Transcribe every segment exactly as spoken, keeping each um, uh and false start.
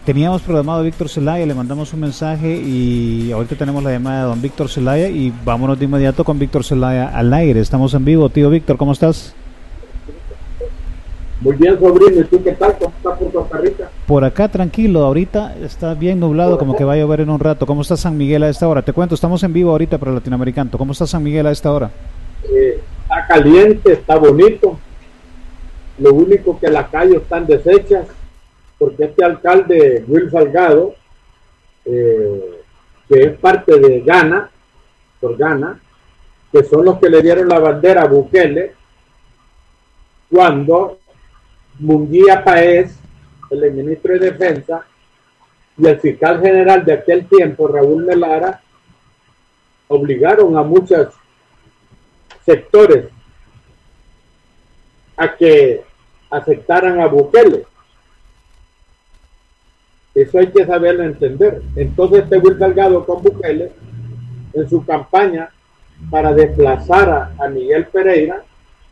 Teníamos programado a Víctor Zelaya, le mandamos un mensaje y ahorita tenemos la llamada de don Víctor Zelaya y vámonos de inmediato con Víctor Zelaya al aire. Estamos en vivo. Tío Víctor, ¿cómo estás? Muy bien, sobrino. ¿Y tú qué tal? ¿Cómo estás por Costa Rica? Por acá tranquilo, ahorita está bien nublado, como que va a llover en un rato. ¿Cómo está San Miguel a esta hora? Te cuento, estamos en vivo ahorita para Latinoamericano. ¿Cómo está San Miguel a esta hora? Eh, está caliente, está bonito. Lo único que las calles están deshechas, porque este alcalde, Will Salgado, eh, que es parte de Ghana, por Ghana, que son los que le dieron la bandera a Bukele, cuando Munguía Paez, el ministro de Defensa, y el fiscal general de aquel tiempo, Raúl Melara, obligaron a muchos sectores a que aceptaran a Bukele. Eso hay que saberlo entender. Entonces este Will Salgado con Bukele, en su campaña para desplazar a, a Miguel Pereira,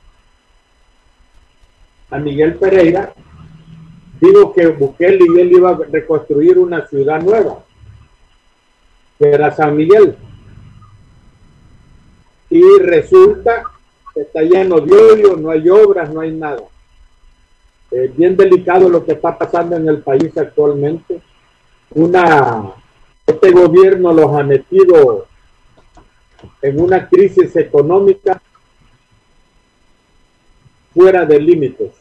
a Miguel Pereira, digo que Bukele y él iba a reconstruir una ciudad nueva, que era San Miguel. Y resulta que está lleno de odio, no hay obras, no hay nada. Es bien delicado lo que está pasando en el país actualmente. Una, este gobierno los ha metido en una crisis económica fuera de límites.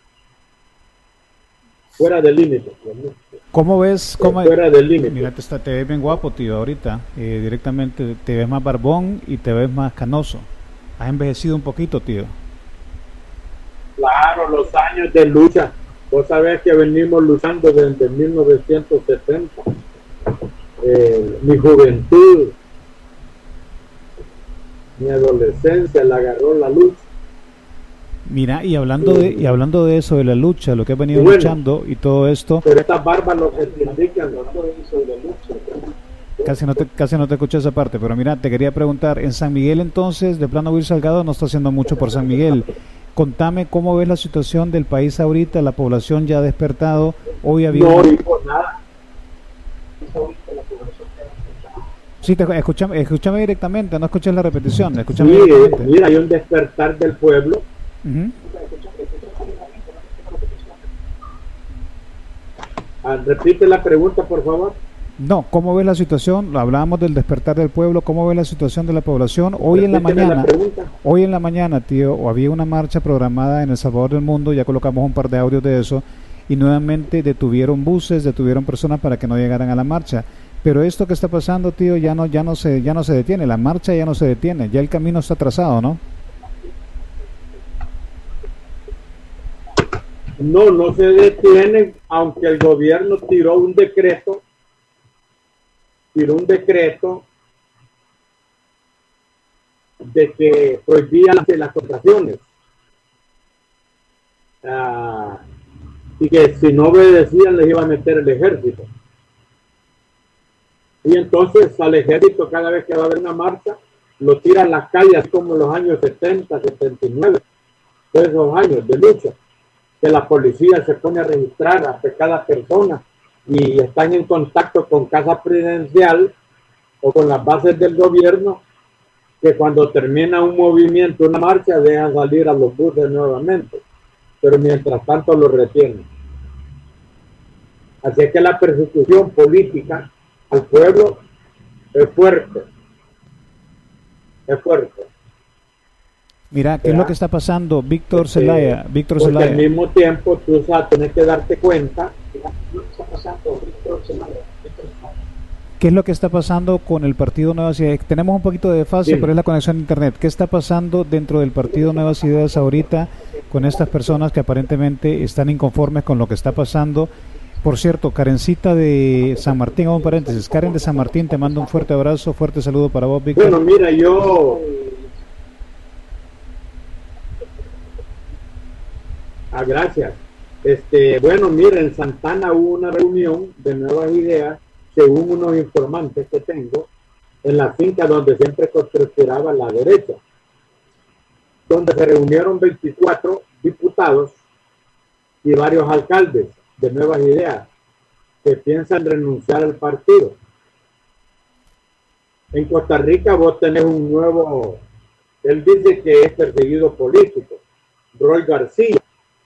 Fuera de límites. ¿Cómo ves? Cómo... Fuera de límites. Mira, te, está, te ves bien guapo, tío, ahorita. Eh, directamente te ves más barbón y te ves más canoso. Has envejecido un poquito, tío. Claro, los años de lucha. Vos sabés que venimos luchando desde mil novecientos setenta. Eh, mi juventud, mi adolescencia, la agarró la lucha. Mira, y hablando de y hablando de eso, de la lucha, lo que has venido bueno, luchando y todo esto. Pero estas barbas lo que te indican, no sobre la lucha. Casi no te casi no te escuché esa parte, pero mira, te quería preguntar, en San Miguel entonces, de plano Will Salgado no está haciendo mucho por San Miguel. Contame cómo ves la situación del país ahorita, la población ya ha despertado, hoy había... No digo nada. Sí, te, escúchame, escúchame directamente, no escuches la repetición, escúchame sí, directamente. Mira, hay un despertar del pueblo. Uh-huh. Ah, repite la pregunta, por favor. No, ¿cómo ves la situación? Hablábamos del despertar del pueblo, ¿cómo ves la situación de la población? Hoy Repíteme en la mañana, la hoy en la mañana, tío, o había una marcha programada en El Salvador del Mundo, ya colocamos un par de audios de eso, y nuevamente detuvieron buses, detuvieron personas para que no llegaran a la marcha. Pero esto que está pasando, tío, ya no, ya no se, ya no se detiene, la marcha ya no se detiene, ya el camino está trazado, ¿no? No, no se detiene, aunque el gobierno tiró un decreto tiró un decreto de que prohibía las, las contrataciones uh, y que si no obedecían les iba a meter el ejército. Y entonces al ejército, cada vez que va a haber una marcha, lo tiran las calles como en los años setenta, setenta y nueve, todos esos años de lucha, que la policía se pone a registrar a cada persona y están en contacto con Casa Presidencial o con las bases del gobierno, que cuando termina un movimiento, una marcha, dejan salir a los buses nuevamente, pero mientras tanto los retienen. Así que la persecución política al pueblo es fuerte, es fuerte. Mira, ¿qué ¿verdad? Es lo que está pasando, Víctor Zelaya? Víctor Porque Zelaya. al mismo tiempo tú sabes, tienes que darte cuenta. ¿Qué es lo que está pasando con el Partido Nuevas Ideas? Tenemos un poquito de desfase, sí, pero es la conexión a internet. ¿Qué está pasando dentro del Partido Nuevas Ideas ahorita con estas personas que aparentemente están inconformes con lo que está pasando? Por cierto, Karencita de San Martín, hago un paréntesis. Karen de San Martín, te mando un fuerte abrazo, fuerte saludo para vos, Víctor. Bueno, mira, yo... Ah, gracias. Este, bueno, mira, en Santana hubo una reunión de Nuevas Ideas, según unos informantes que tengo, en la finca donde siempre conspiraba la derecha, donde se reunieron veinticuatro diputados y varios alcaldes de Nuevas Ideas. que piensan renunciar al partido. En Costa Rica vos tenés un nuevo, él dice que es perseguido político, Roy García,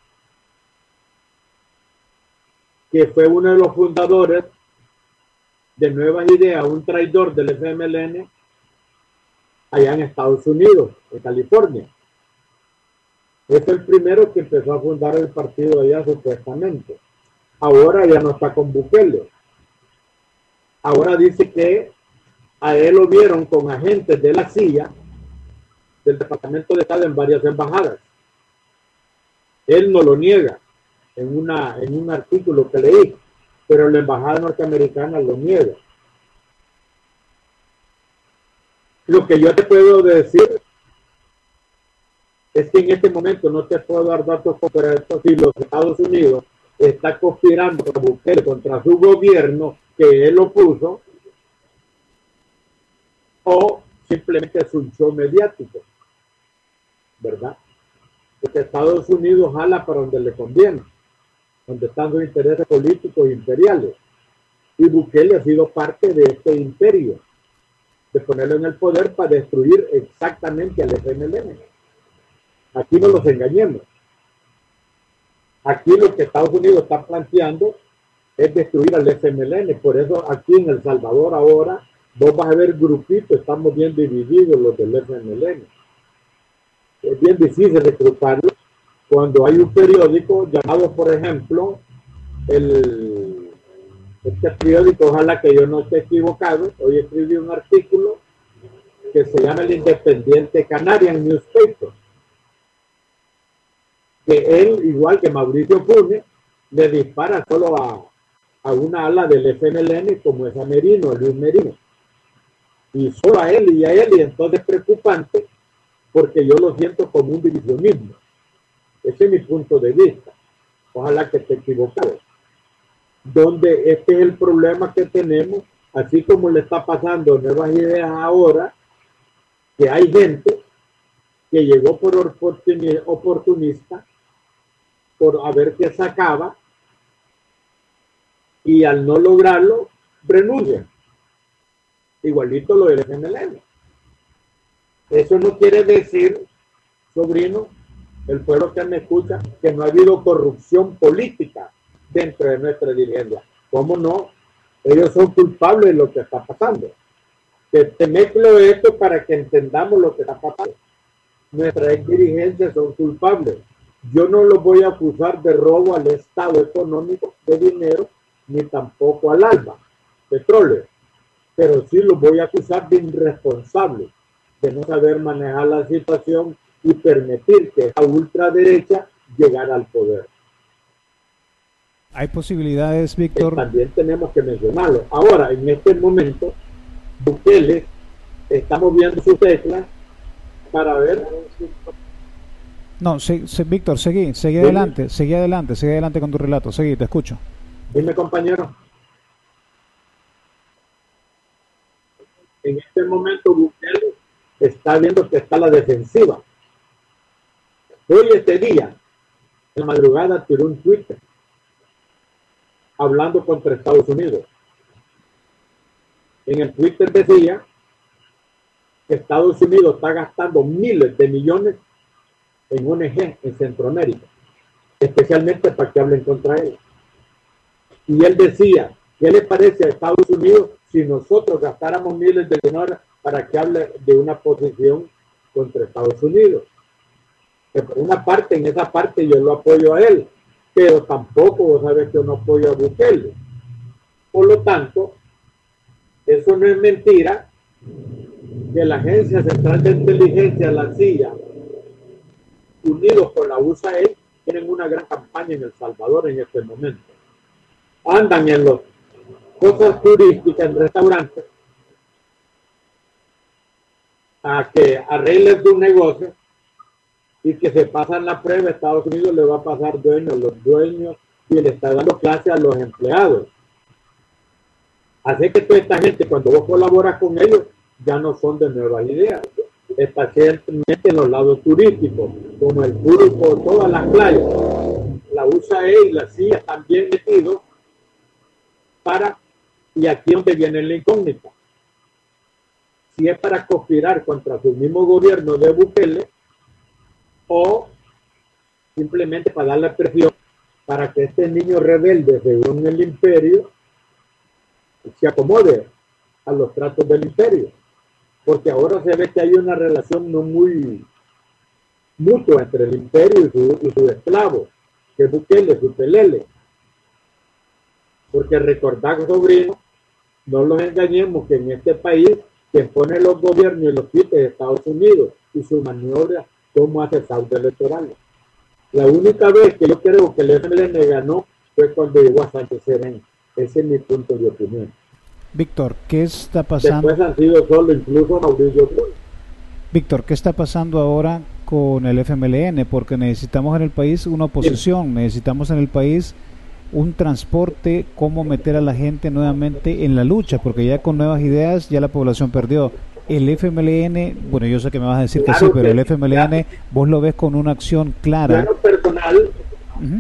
que fue uno de los fundadores de Nuevas Ideas, un traidor del F M L N allá en Estados Unidos, en California. Es el primero que empezó a fundar el partido allá supuestamente. Ahora ya no está con Bukele. Ahora dice que a él lo vieron con agentes de la C I A, del Departamento de Estado, en varias embajadas. Él no lo niega en, una, en un artículo que leí, pero la embajada norteamericana lo niega. Lo que yo te puedo decir es que en este momento no te puedo dar datos concretos si los Estados Unidos está conspirando contra Bukele, contra su gobierno que él lo puso, o simplemente es un show mediático, ¿verdad? Porque Estados Unidos jala para donde le conviene, donde están sus intereses políticos imperiales. Y Bukele ha sido parte de este imperio, de ponerlo en el poder para destruir exactamente al F M L N. Aquí no nos engañemos. Aquí lo que Estados Unidos está planteando es destruir al F M L N. Por eso aquí en El Salvador ahora vos vas a ver grupitos, estamos bien divididos los del F M L N. Es bien difícil reclutarlos cuando hay un periódico llamado, por ejemplo, el, este periódico, ojalá que yo no esté equivocado, hoy escribí un artículo que se llama el Independiente Canarian Newspaper, que él, igual que Mauricio Funes, le dispara solo a, a una ala del F M L N, como es a Merino, a Luis Merino, y solo a él y a él, y entonces es preocupante porque yo lo siento como un divisionismo. Ese es mi punto de vista. Ojalá que esté equivocado. Donde este es el problema que tenemos, así como le está pasando a Nuevas Ideas ahora, que hay gente que llegó por oportunista, por a ver qué sacaba, y al no lograrlo, renuncian. Igualito lo del F M L N. Eso no quiere decir, sobrino, el pueblo que me escucha, que no ha habido corrupción política dentro de nuestra dirigencia. ¿Cómo no? Ellos son culpables de lo que está pasando. Te, te mezclo esto para que entendamos lo que está pasando. Nuestras dirigencias son culpables. Yo no los voy a acusar de robo al Estado económico de dinero, ni tampoco al ALBA, petróleo. Pero sí los voy a acusar de irresponsables, de no saber manejar la situación y permitir que la ultraderecha llegara al poder. Hay posibilidades, Víctor. También tenemos que mencionarlo. Ahora, en este momento, Bukele está moviendo sus teclas para ver. No, se, se, Víctor, seguí, seguí adelante, seguí adelante, seguí adelante con tu relato, seguí, te escucho. Dime, compañero. En este momento, Bukele está viendo que está a la defensiva. Hoy, este día, en la madrugada, tiró un Twitter hablando contra Estados Unidos. En el Twitter decía que Estados Unidos está gastando miles de millones en O N G en Centroamérica, especialmente para que hablen contra él. Y él decía, ¿qué le parece a Estados Unidos si nosotros gastáramos miles de millones para que hable de una posición contra Estados Unidos? Que por una parte, en esa parte yo lo apoyo a él, pero tampoco vos sabés que yo no apoyo a Bukele. Por lo tanto, eso no es mentira que la Agencia Central de Inteligencia, la C I A, unidos con la U S A I D, tienen una gran campaña en El Salvador en este momento. Andan en las cosas turísticas, en restaurantes, a que arreglen su negocio y que se pasan la prueba. Estados Unidos le va a pasar dueños, los dueños, y le está dando clase a los empleados. Así que toda esta gente, cuando vos colaboras con ellos, ya no son de Nuevas Ideas, especialmente en los lados turísticos, como el Turco, todas las playas. La U S A I D y la C I A están bien metidos para, y aquí es donde viene la incógnita, si es para conspirar contra su mismo gobierno de Bukele o simplemente para darle presión para que este niño rebelde según el imperio se acomode a los tratos del imperio, porque ahora se ve que hay una relación no muy mutua entre el imperio y su, y su esclavo, que es Bukele, su pelele. Porque recordad, sobrino, no los engañemos que en este país quien pone los gobiernos y los quita es Estados Unidos y su maniobra como asesor electoral. La única vez que yo creo que el F M L N ganó fue cuando llegó a Sánchez Serén. Ese es mi punto de opinión. Víctor, ¿qué está pasando? Después han sido solo incluso Mauricio Cruz. Víctor, ¿qué está pasando ahora con el F M L N? Porque necesitamos en el país una oposición, sí. Necesitamos en el país un transporte, cómo meter a la gente nuevamente en la lucha, porque ya con nuevas ideas ya la población perdió. El F M L N, bueno, yo sé que me vas a decir claro que sí, pero que, el F M L N, claro, vos lo ves con una acción clara. Claro, personal. Uh-huh.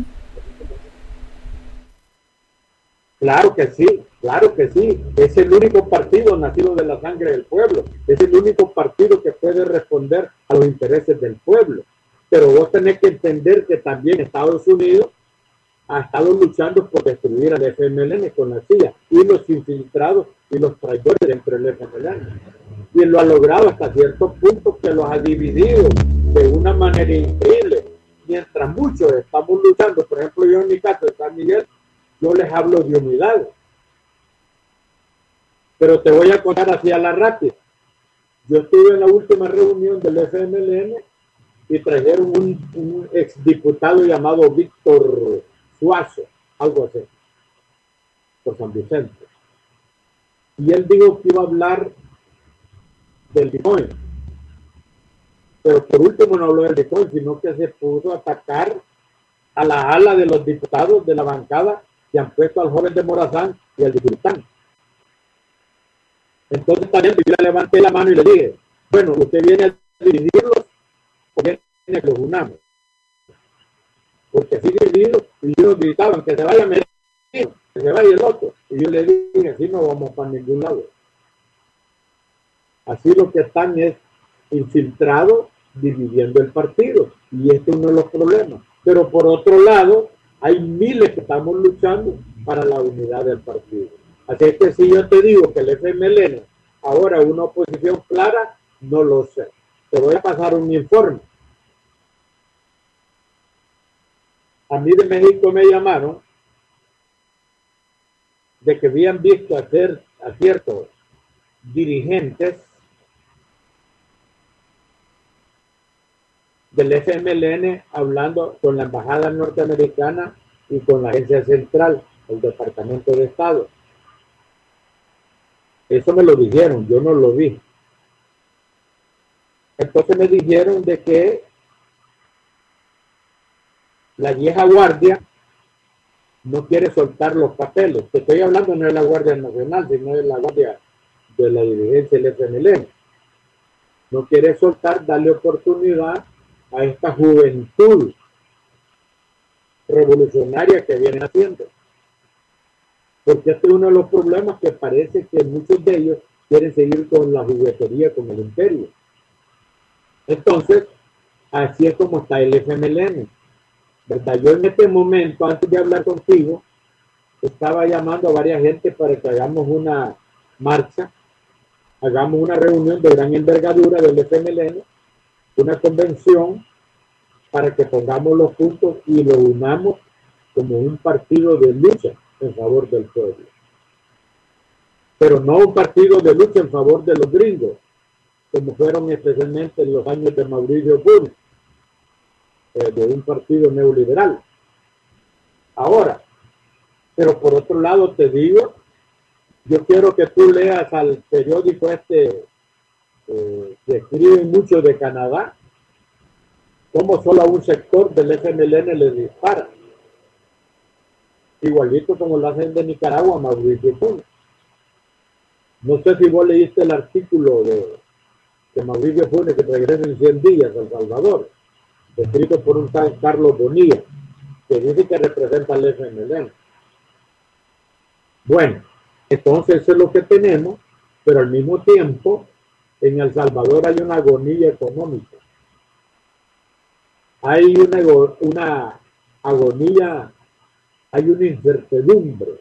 Claro que sí, claro que sí. Es el único partido nacido de la sangre del pueblo. Es el único partido que puede responder a los intereses del pueblo. Pero vos tenés que entender que también Estados Unidos ha estado luchando por destruir al F M L N con la C I A y los infiltrados y los traidores dentro del F M L N. Y lo ha logrado hasta cierto punto que los ha dividido de una manera increíble. Mientras muchos estamos luchando, por ejemplo yo en mi caso de San Miguel, yo les hablo de unidad. Pero te voy a contar así a la rápida. Yo estuve en la última reunión del F M L N y trajeron un, un exdiputado llamado Víctor Suazo, algo así, por San Vicente. Y él dijo que iba a hablar del Bitcoin. Pero por último no habló del Bitcoin, sino que se puso a atacar a la ala de los diputados de la bancada que han puesto al joven de Morazán y al diputado. Entonces también yo le levanté la mano y le dije, bueno, usted viene a dividirlos o viene a que los unamos. Porque así divididos, y ellos gritaban que se vaya Medellín, que se vaya el otro. Y yo le dije, así no vamos para ningún lado. Así lo que están es infiltrados dividiendo el partido. Y este es uno de los problemas. Pero por otro lado, hay miles que estamos luchando para la unidad del partido. Así que si yo te digo que el F M L N ahora una oposición clara, no lo sé. Te voy a pasar un informe. A mí de México me llamaron de que habían visto a, ser, a ciertos dirigentes del F M L N hablando con la embajada norteamericana y con la agencia central, el Departamento de Estado. Eso me lo dijeron, yo no lo vi. Entonces me dijeron de que la vieja guardia no quiere soltar los papeles. Te estoy hablando no de la Guardia Nacional, sino de la Guardia de la dirigencia del F M L N. No quiere soltar, darle oportunidad a esta juventud revolucionaria que viene haciendo. Porque este es uno de los problemas que parece que muchos de ellos quieren seguir con la juguetería, con el imperio. Entonces, así es como está el F M L N. ¿Verdad? Yo en este momento, antes de hablar contigo, estaba llamando a varias gente para que hagamos una marcha, hagamos una reunión de gran envergadura del F M L N, una convención para que pongamos los puntos y lo unamos como un partido de lucha en favor del pueblo. Pero no un partido de lucha en favor de los gringos, como fueron especialmente en los años de Mauricio Cruz, de un partido neoliberal. Ahora, pero por otro lado te digo, yo quiero que tú leas al periódico este eh, que escribe mucho de Canadá, cómo solo a un sector del F M L N le dispara. Igualito como lo hacen de Nicaragua, Mauricio Cruz. No sé si vos leíste el artículo de, de Mauricio Funes que regresa en cien días a El Salvador, escrito por un tal Carlos Bonilla, que dice que representa al F M L N. Bueno, entonces eso es lo que tenemos, pero al mismo tiempo en El Salvador hay una agonía económica. Hay una, una agonía, hay una incertidumbre.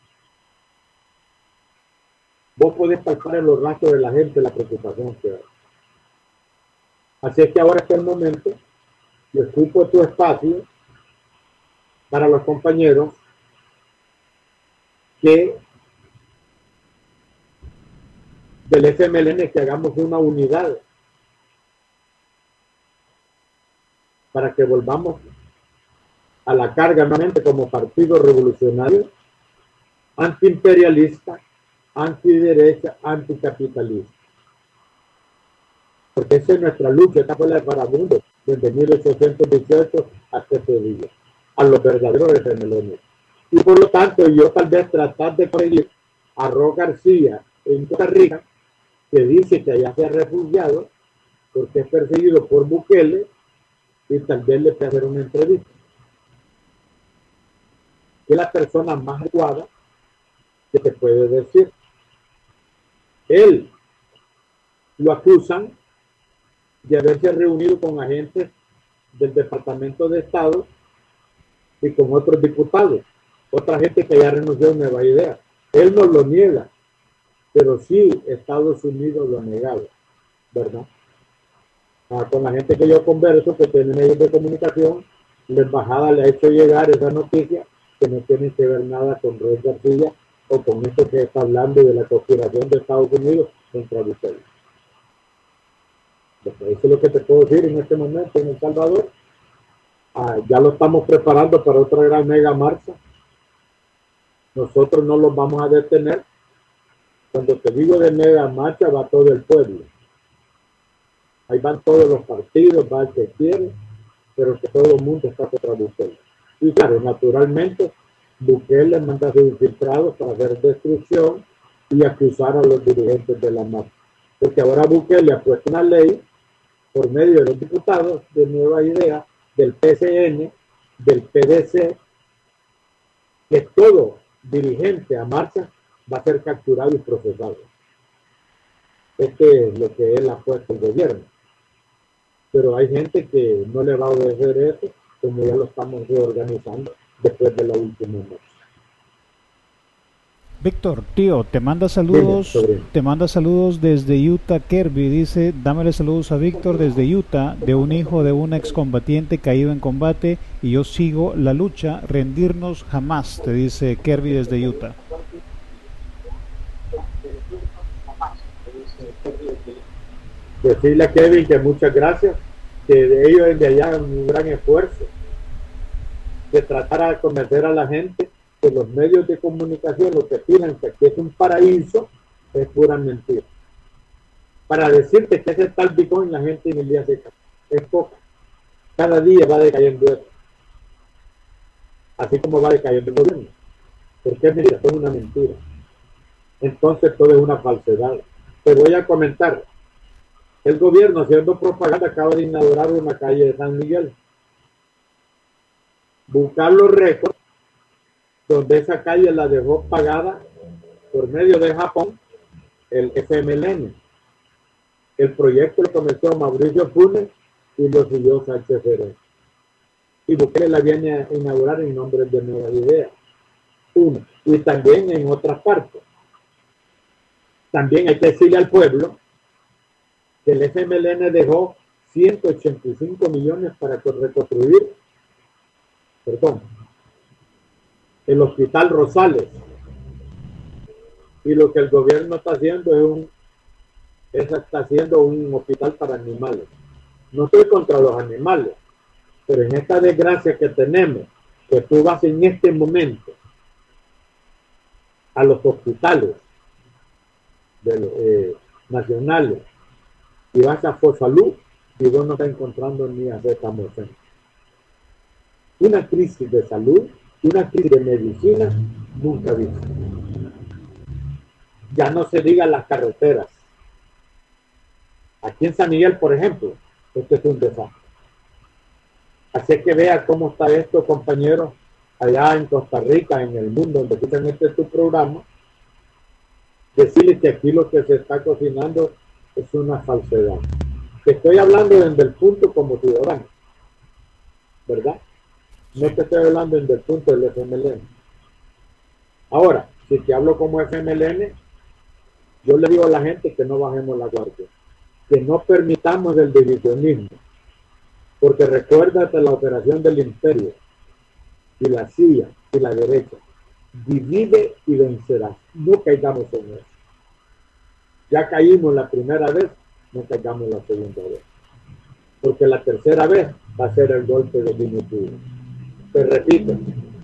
Vos podés palpar en los rastros de la gente la preocupación que hay. Así es que ahora es el momento, yo ocupo tu espacio para los compañeros que del F M L N que hagamos una unidad para que volvamos a la carga nuevamente como partido revolucionario, antiimperialista, antiderecha, anticapitalista. Porque esa es nuestra lucha, esta fue la de Farabundo, desde mil ochocientos dieciocho hasta este día, a los verdaderos F M L N. Y por lo tanto, yo tal vez tratar de conseguir a Ro García en Costa Rica, que dice que allá se ha refugiado porque es perseguido por Bukele, y tal vez le pueda hacer una entrevista. Que es la persona más adecuada que te puede decir. Él lo acusan de haberse reunido con agentes del Departamento de Estado y con otros diputados, otra gente que ya renunció a Nueva Idea. Él no lo niega, pero sí Estados Unidos lo ha negado, ¿verdad? Ah, con la gente que yo converso, que tiene medios de comunicación, la embajada le ha hecho llegar esa noticia que no tiene que ver nada con Ro García o con esto que está hablando de la conspiración de Estados Unidos contra Bukele. Eso es lo que te puedo decir en este momento en El Salvador. Ah, ya lo estamos preparando para otra gran mega marcha. Nosotros no los vamos a detener. Cuando te digo de mega marcha, va todo el pueblo. Ahí van todos los partidos, va el que quiere, pero que todo el mundo está contra Bukele. Y claro, naturalmente, Bukele manda a sus infiltrados para hacer destrucción y acusar a los dirigentes de la marcha. Porque ahora Bukele ha puesto una ley por medio de los diputados de Nueva Idea, del P C N, del P D C, que todo dirigente a marcha va a ser capturado y procesado. Este es lo que él ha puesto el gobierno. Pero hay gente que no le va a obedecer eso, como ya lo estamos reorganizando después de la última marcha. Víctor, tío, te manda saludos, Dime, te manda saludos desde Utah. Kirby dice, dámele saludos a Víctor desde Utah, de un hijo de un excombatiente caído en combate, y yo sigo la lucha, rendirnos jamás, te dice Kirby desde Utah. Decirle a Kevin que muchas gracias, que de ellos desde allá un gran esfuerzo de tratar de convencer a la gente que los medios de comunicación lo que piensan que aquí es un paraíso es pura mentira. Para decirte que ese tal Bitcoin la gente en el día se cae, es poco. Cada día va decayendo eso. Así como va decayendo el gobierno. Porque es mentira, es una mentira. Entonces todo es una falsedad. Te voy a comentar. El gobierno, haciendo propaganda, acaba de inaugurar una calle de San Miguel. Buscar los récords donde esa calle la dejó pagada por medio de Japón, el F M L N. El proyecto lo comenzó Mauricio Funes y lo siguió Sánchez Ferrer. Y Bukele la viene a inaugurar en nombre de Nueva Idea. Uno. Y también en otras partes. También hay que decirle al pueblo que el F M L N dejó ciento ochenta y cinco millones para reconstruir, perdón, el Hospital Rosales. Y lo que el gobierno está haciendo es un es, está haciendo un hospital para animales. No estoy contra los animales, pero en esta desgracia que tenemos, que tú vas en este momento a los hospitales de, eh, nacionales y vas a Fosalud y vos no estás encontrando ni acetaminofén. Una crisis de salud, una crisis de medicina nunca vista. Ya no se diga las carreteras. Aquí en San Miguel, por ejemplo, esto es un desastre. Así que vea cómo está esto, compañeros. allá en Costa Rica, en el mundo, donde escuchan este tu programa, decirles que aquí lo que se está cocinando es una falsedad. Te estoy hablando desde el punto como ciudadano, ¿verdad? No te estoy hablando desde el punto del F M L N. Ahora, si te hablo como F M L N, yo le digo a la gente que no bajemos la guardia, que no permitamos el divisionismo, porque recuérdate la operación del imperio y la C I A y la derecha. Divide y vencerás. No caigamos en eso. Ya caímos la primera vez, no caigamos la segunda vez. Porque la tercera vez va a ser el golpe definitivo. Te repito,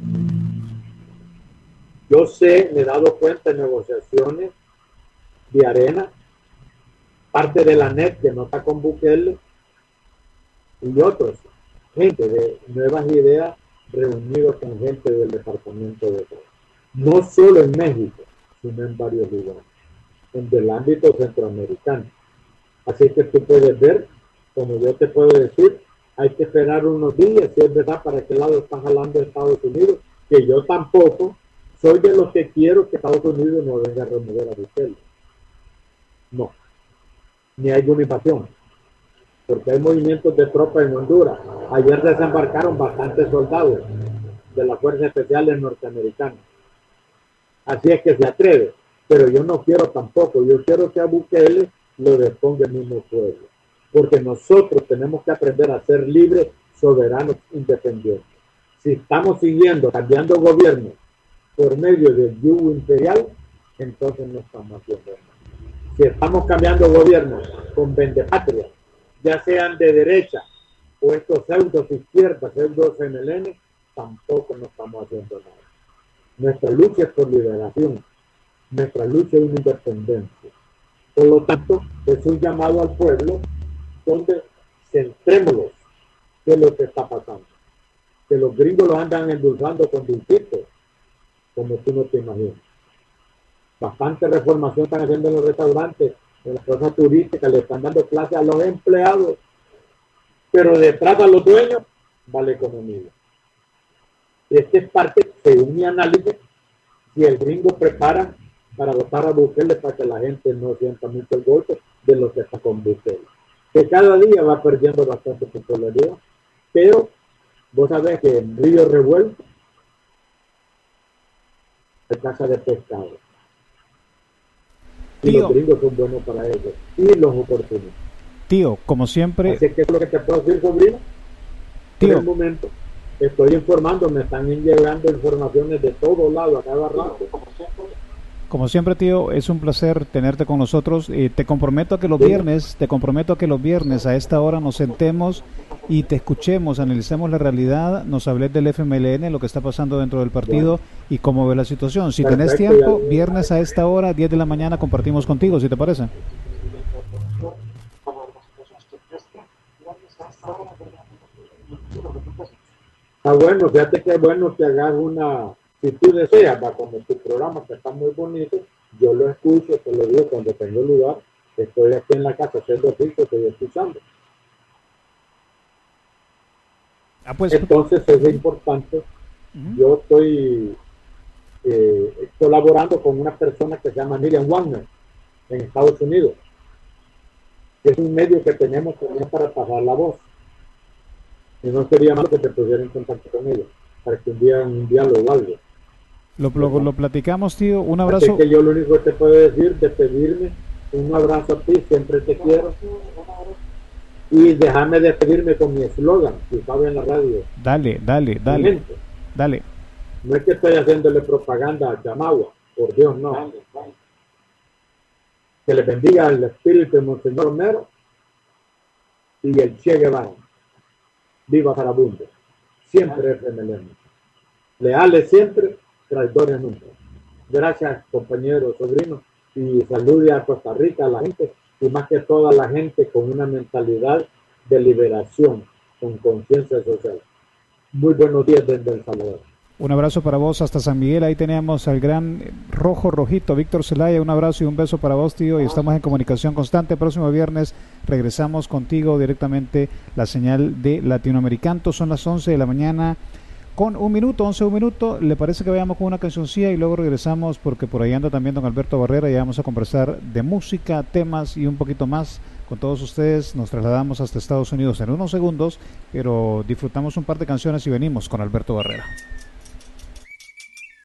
yo sé, me he dado cuenta en negociaciones de arena, parte de la N E T que no está con Bukele y otros, gente de nuevas ideas reunidos con gente del departamento de Estado. No solo en México, sino en varios lugares, en el ámbito centroamericano. Así que tú puedes ver, como yo te puedo decir, hay que esperar unos días, si es verdad, para qué lado está jalando Estados Unidos, que yo tampoco soy de los que quiero que Estados Unidos no venga a remover a Bukele. No, ni hay una invasión, porque hay movimientos de tropas en Honduras. Ayer desembarcaron bastantes soldados de las fuerzas especiales norteamericanas. Así es que se atreve, pero yo no quiero tampoco, yo quiero que a Bukele lo disponga el mismo pueblo, porque nosotros tenemos que aprender a ser libres, soberanos, independientes. Si estamos siguiendo, cambiando gobierno por medio del yugo imperial, entonces no estamos haciendo nada. Si estamos cambiando gobierno con vendepatria, ya sean de derecha o estos pseudos izquierdas, pseudos F M L N, tampoco no estamos haciendo nada. Nuestra lucha es por liberación, nuestra lucha es una independencia. Por lo tanto, es un llamado al pueblo donde centrémonos qué es lo que está pasando. Que los gringos los andan endulzando con dulcitos, como tú no te imaginas. Bastante reformación están haciendo en los restaurantes, en las cosas turísticas, le están dando clases a los empleados, pero detrás de los dueños va la economía. Esta es parte, según mi análisis, si el gringo prepara para votar a Bukele para que la gente no sienta mucho el golpe de lo que está con Bukele. Que cada día va perdiendo bastante popularidad, pero vos sabés que en Río Revuelto hay casa de pescado. Y tío, los gringos son buenos para ellos. Y los oportunistas. Tío, como siempre... Así que es lo que te puedo decir, sobrino. Tío. En el momento estoy informando, me están llegando informaciones de todos lados, a cada rato. Como siempre, tío, es un placer tenerte con nosotros. Eh, te comprometo a que los sí. viernes, te comprometo a que los viernes a esta hora nos sentemos y te escuchemos, analicemos la realidad, nos hables del F M L N, lo que está pasando dentro del partido bueno. y cómo ve la situación. Si Perfecto, tenés tiempo, ya. viernes a esta hora, diez de la mañana, compartimos contigo, si te parece. Ah, bueno, fíjate que es bueno que hagas una... Si tú deseas, va, como tu programa que está muy bonito, yo lo escucho, te lo digo cuando tengo lugar, estoy aquí en la casa haciendo oficio, estoy escuchando. Ah, pues, Entonces es importante, uh-huh. yo estoy eh, colaborando con una persona que se llama Miriam Wagner en Estados Unidos. Es un medio que tenemos también para pasar la voz. Y no sería malo que te pusiera en contacto con ellos, para que un día un diálogo o algo. Lo, lo, lo platicamos, tío. Un abrazo. Así que yo lo único que te puedo decir, despedirme, un abrazo a ti, siempre te quiero. Y déjame despedirme con mi eslogan, si sabe en la radio. Dale, dale, dale. Momento. Dale. No es que estoy haciéndole propaganda a Chamagua, por Dios, no. Dale, dale. Que le bendiga el espíritu de Monseñor Romero y el Che Guevara. Viva Farabundo. Siempre F M L N. Leales siempre, traidores nunca. Gracias, compañeros, sobrinos, y salude a Costa Rica, a la gente, y más que toda la gente con una mentalidad de liberación, con conciencia social. Muy buenos días desde El Salvador. Un abrazo para vos hasta San Miguel, ahí tenemos al gran rojo rojito, Víctor Zelaya, un abrazo y un beso para vos, tío, y estamos en comunicación constante. Próximo viernes regresamos contigo directamente, la señal de Latinoamericanto. Son las once de la mañana con un minuto, once un minuto. ¿Le parece que vayamos con una cancioncilla y luego regresamos? Porque por ahí anda también don Alberto Barrera y vamos a conversar de música, temas y un poquito más con todos ustedes. Nos trasladamos hasta Estados Unidos en unos segundos, pero disfrutamos un par de canciones y venimos con Alberto Barrera.